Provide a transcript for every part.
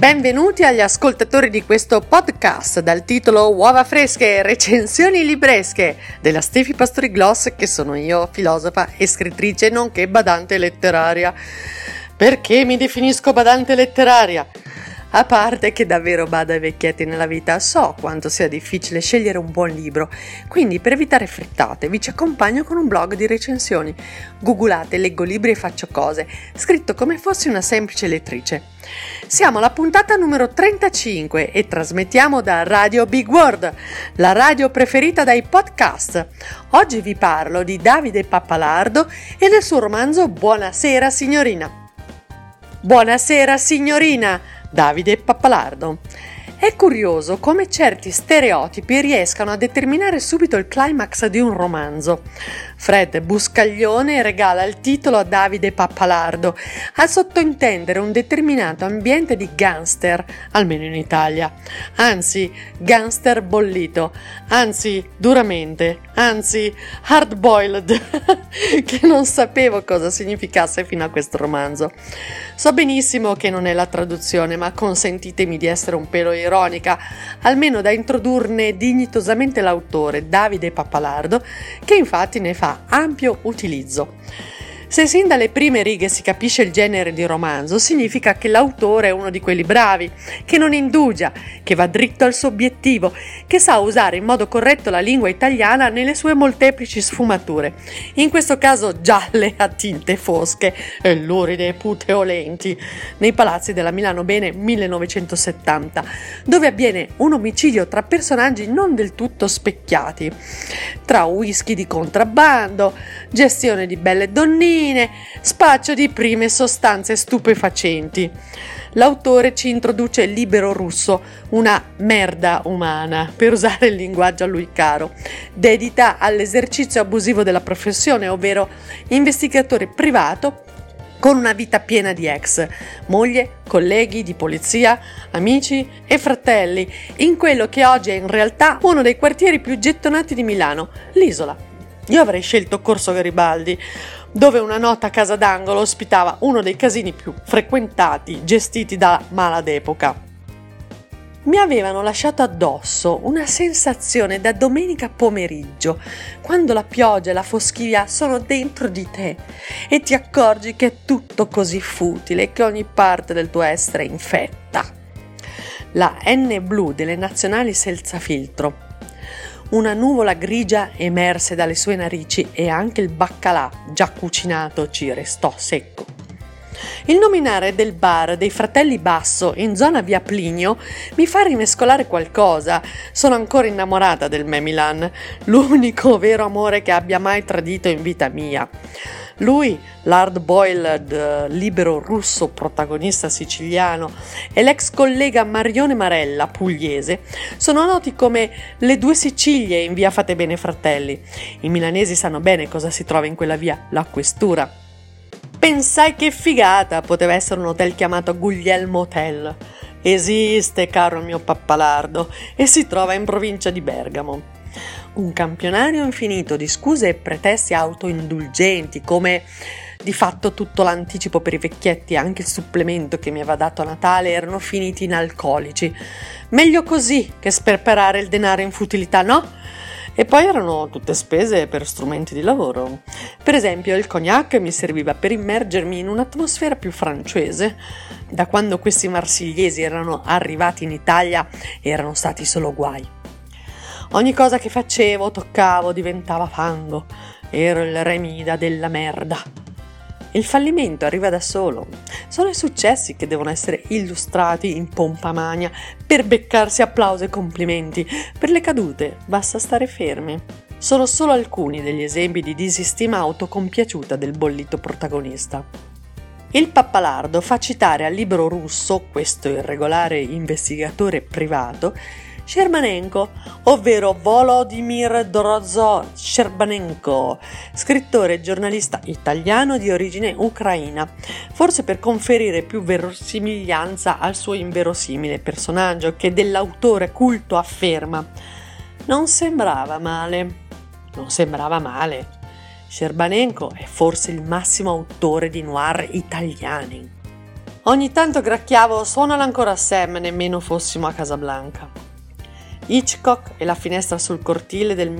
Benvenuti agli ascoltatori di questo podcast dal titolo Uova fresche, recensioni libresche della Stefi Pastori Gloss, che sono io, filosofa e scrittrice nonché badante letteraria. Perché mi definisco badante letteraria? A parte che davvero bado ai vecchietti nella vita, so quanto sia difficile scegliere un buon libro, quindi per evitare frittate vi ci accompagno con un blog di recensioni. Googolate, leggo libri e faccio cose, scritto come fossi una semplice lettrice. Siamo alla puntata numero 35 e trasmettiamo da Radio Big World, la radio preferita dai podcast. Oggi vi parlo di Davide Pappalardo e del suo romanzo Buonasera signorina. Buonasera signorina! Davide Pappalardo. È curioso come certi stereotipi riescano a determinare subito il climax di un romanzo. Fred Buscaglione regala il titolo a Davide Pappalardo, a sottointendere un determinato ambiente di gangster, almeno in Italia. Anzi, gangster bollito, anzi, duramente, anzi, hard-boiled, che non sapevo cosa significasse fino a questo romanzo. So benissimo che non è la traduzione, ma consentitemi di essere un pelo ironica, almeno da introdurne dignitosamente l'autore, Davide Pappalardo, che infatti ne fa ampio utilizzo. Se sin dalle prime righe si capisce il genere di romanzo, significa che l'autore è uno di quelli bravi, che non indugia, che va dritto al suo obiettivo, che sa usare in modo corretto la lingua italiana nelle sue molteplici sfumature, in questo caso gialle a tinte fosche e luride e puteolenti, nei palazzi della Milano Bene 1970, dove avviene un omicidio tra personaggi non del tutto specchiati, tra whisky di contrabbando, gestione di belle donnine, spaccio di prime sostanze stupefacenti. L'autore ci introduce il libero russo, una merda umana, per usare il linguaggio a lui caro, dedita all'esercizio abusivo della professione, ovvero investigatore privato con una vita piena di ex, moglie, colleghi di polizia, amici e fratelli, in quello che oggi è in realtà uno dei quartieri più gettonati di Milano, l'Isola. Io avrei scelto Corso Garibaldi, dove una nota casa d'angolo ospitava uno dei casini più frequentati, gestiti da mala d'epoca. Mi avevano lasciato addosso una sensazione da domenica pomeriggio, quando la pioggia e la foschia sono dentro di te e ti accorgi che è tutto così futile e che ogni parte del tuo essere infetta. La N blu delle nazionali senza filtro. Una nuvola grigia emerse dalle sue narici e anche il baccalà già cucinato ci restò secco. Il nominare del bar dei Fratelli Basso in zona via Plinio mi fa rimescolare qualcosa. Sono ancora innamorata del Memilan, l'unico vero amore che abbia mai tradito in vita mia. Lui, l'hard-boiled libero russo protagonista siciliano, e l'ex collega Marione Marella, pugliese, sono noti come le due Sicilie in via Fate Bene Fratelli. I milanesi sanno bene cosa si trova in quella via, la questura. Pensai che figata, poteva essere un hotel chiamato Guglielmo Hotel. Esiste, caro mio Pappalardo, e si trova in provincia di Bergamo. Un campionario infinito di scuse e pretesti autoindulgenti, come di fatto tutto l'anticipo per i vecchietti e anche il supplemento che mi aveva dato a Natale erano finiti in alcolici. Meglio così che sperperare il denaro in futilità, no? E poi erano tutte spese per strumenti di lavoro. Per esempio, il cognac mi serviva per immergermi in un'atmosfera più francese. Da quando questi marsigliesi erano arrivati in Italia erano stati solo guai. Ogni cosa che facevo, toccavo, diventava fango. Ero il Remida della merda. Il fallimento arriva da solo. Sono i successi che devono essere illustrati in pompa magna per beccarsi applausi e complimenti. Per le cadute basta stare fermi. Sono solo alcuni degli esempi di disistima autocompiaciuta del bollito protagonista. Il Pappalardo fa citare al libero russo, questo irregolare investigatore privato, Scerbanenko, ovvero Volodymyr Dorozhov-Scerbanenko, scrittore e giornalista italiano di origine ucraina, forse per conferire più verosimiglianza al suo inverosimile personaggio che dell'autore culto afferma. Non sembrava male. Scerbanenko è forse il massimo autore di noir italiani. Ogni tanto gracchiavo "Suonala ancora Sam", nemmeno fossimo a Casablanca. Hitchcock e la finestra sul cortile del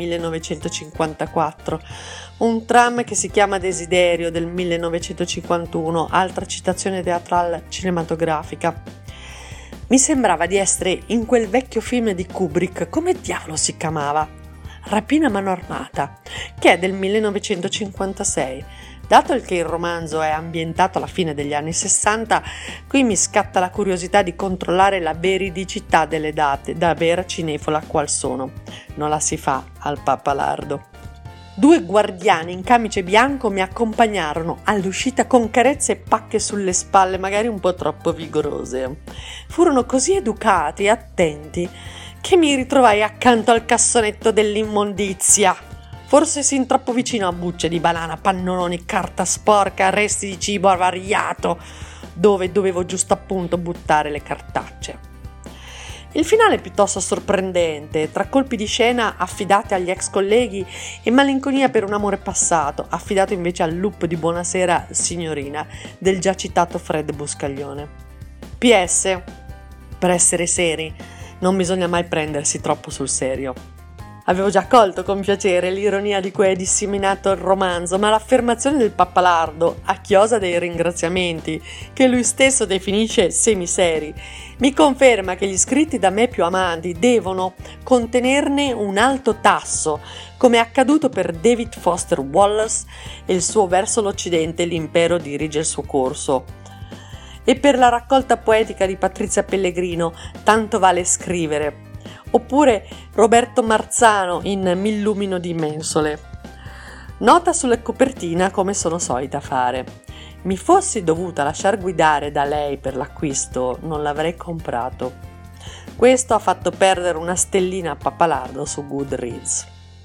1954, un tram che si chiama Desiderio del 1951, altra citazione teatrale cinematografica. Mi sembrava di essere in quel vecchio film di Kubrick, come diavolo si chiamava? Rapina a mano armata, che è del 1956. Dato che il romanzo è ambientato alla fine degli anni 60, qui mi scatta la curiosità di controllare la veridicità delle date, da vera cinefola qual sono. Non la si fa al Pappalardo. 2 guardiani in camice bianco mi accompagnarono all'uscita con carezze e pacche sulle spalle, magari un po' troppo vigorose. Furono così educati e attenti che mi ritrovai accanto al cassonetto dell'immondizia. Forse sin troppo vicino a bucce di banana, pannoloni, carta sporca, resti di cibo avariato, dove dovevo giusto appunto buttare le cartacce. Il finale è piuttosto sorprendente, tra colpi di scena affidati agli ex colleghi e malinconia per un amore passato, affidato invece al loop di Buonasera signorina del già citato Fred Buscaglione. PS, per essere seri, non bisogna mai prendersi troppo sul serio. Avevo già colto con piacere l'ironia di cui è disseminato il romanzo, ma l'affermazione del Pappalardo, a chiosa dei ringraziamenti, che lui stesso definisce semiseri, mi conferma che gli scritti da me più amanti devono contenerne un alto tasso, come è accaduto per David Foster Wallace e il suo Verso l'Occidente l'impero dirige il suo corso. E per la raccolta poetica di Patrizia Pellegrino, Tanto vale scrivere, oppure Roberto Marzano in M'illumino di mensole. Nota sulla copertina come sono solita fare. Mi fossi dovuta lasciar guidare da lei per l'acquisto, non l'avrei comprato. Questo ha fatto perdere una stellina a Pappalardo su Goodreads.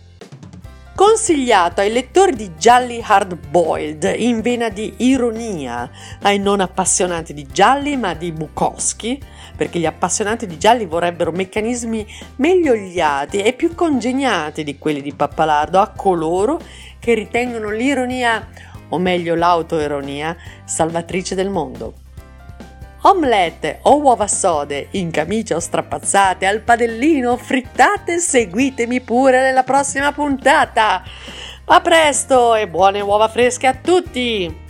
Consigliato ai lettori di gialli hard-boiled, in vena di ironia, ai non appassionati di gialli ma di Bukowski, perché gli appassionati di gialli vorrebbero meccanismi meglio oliati e più congegnati di quelli di Pappalardo, a coloro che ritengono l'ironia, o meglio l'autoironia, salvatrice del mondo. Omelette o uova sode, in camicia o strapazzate, al padellino, frittate, seguitemi pure nella prossima puntata. A presto e buone uova fresche a tutti!